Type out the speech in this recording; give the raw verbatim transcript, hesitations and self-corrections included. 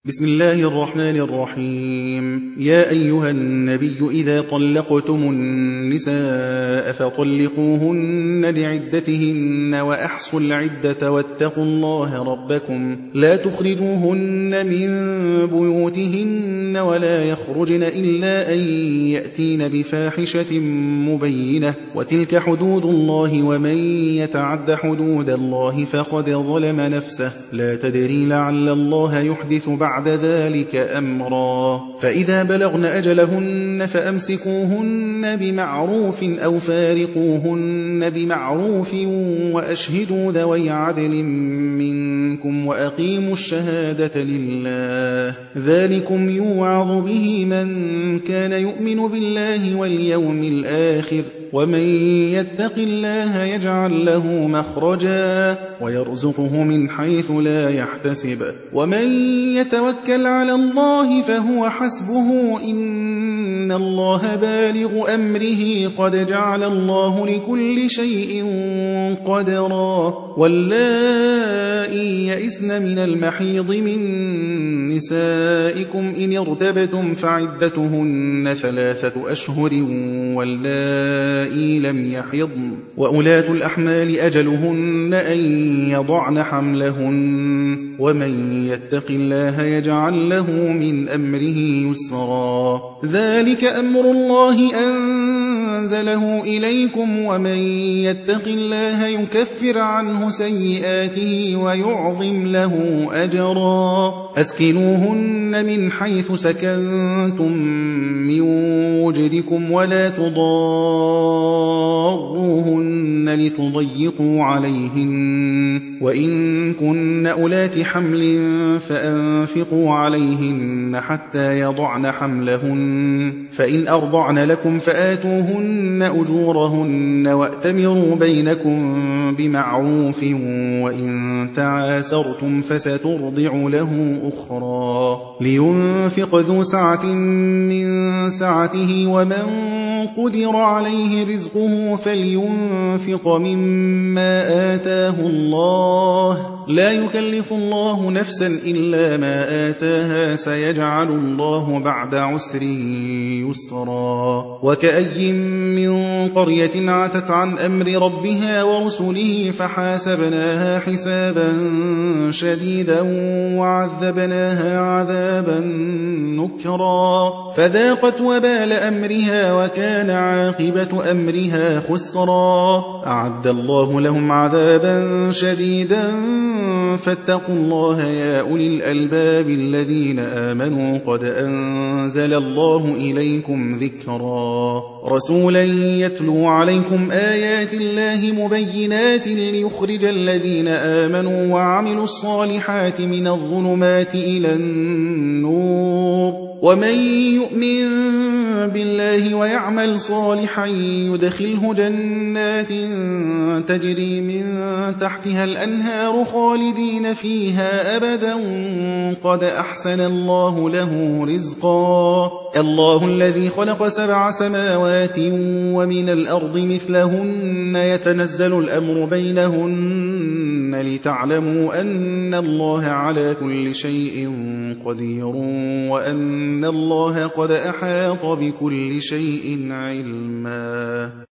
بسم الله الرحمن الرحيم. يا أيها النبي إذا طلقتم النساء فطلقوهن لعدتهن وأحصوا العدة واتقوا الله ربكم لا تخرجوهن من بيوتهن ولا يخرجن إلا أن يأتين بفاحشة مبينة وتلك حدود الله ومن يتعد حدود الله فقد ظلم نفسه لا تدري لعل الله يحدث بعد بعد ذلك أمرا. فإذا بلغن أجلهن فأمسكوهن بمعروف أو فارقوهن بمعروف وأشهدوا ذوي عدل منكم وأقيموا الشهادة لله ذلكم يوعظ به من كان يؤمن بالله واليوم الآخر ومن يتق الله يجعل له مخرجا ويرزقه من حيث لا يحتسب ومن يتوكل على الله فهو حسبه إن الله بالغ أمره قد جعل الله لكل شيء قدرا. واللائي يئسن من المحيض من نسائكم إن ارتبتم فعدتهن ثلاثة أشهر واللائي لم يحضن وأولاة الأحمال أجلهن أن يضعن حملهن ومن يتق الله يجعل له من أمره يسرا. ذلك أمر الله أنزله إليكم ومن يتق الله يكفر عنه سيئاته ويعظم له أجرا. أسكنوهن من حيث سكنتم من وجدكم ولا تضاروهن لتضيقوا عليهن وإن كن أولات حمل فأنفقوا عليهن حتى يضعن حملهن فإن أرضعن لكم فآتوهن أجورهن وأتمروا بينكم بمعروف وإن تعاسرتم فسترضع له أخرى. لينفق ذو سعة من سعته ومن قدر عليه رزقه فلينفق مما آتاه الله لا يكلف الله نفسا إلا ما آتاها سيجعل الله بعد عسر يسرا. وكأي من قرية عتت عن أمر ربها ورسله فحاسبناها حسابا شديدا وعذبناها عذابا نكرا فذاقت وبال أمرها وكان عاقبة أمرها خسرا. أعد الله لهم عذابا شديدا فاتقوا الله يا أولي الألباب الذين آمنوا قد أنزل الله إليكم ذكرا. رسولا يتلو عليكم آيات الله مبينات ليخرج الذين آمنوا وعملوا الصالحات من الظلمات إلى النور ومن يؤمن بالله ويعمل صالحا يدخله جنات تجري من تحتها الأنهار خالدين فيها أبدا قد أحسن الله له رزقا. الله الذي خلق سبع سماوات ومن الأرض مثلهن يتنزل الأمر بينهن لتعلموا أن الله على كل شيء قدير وأن الله قد أحاط بكل شيء علما.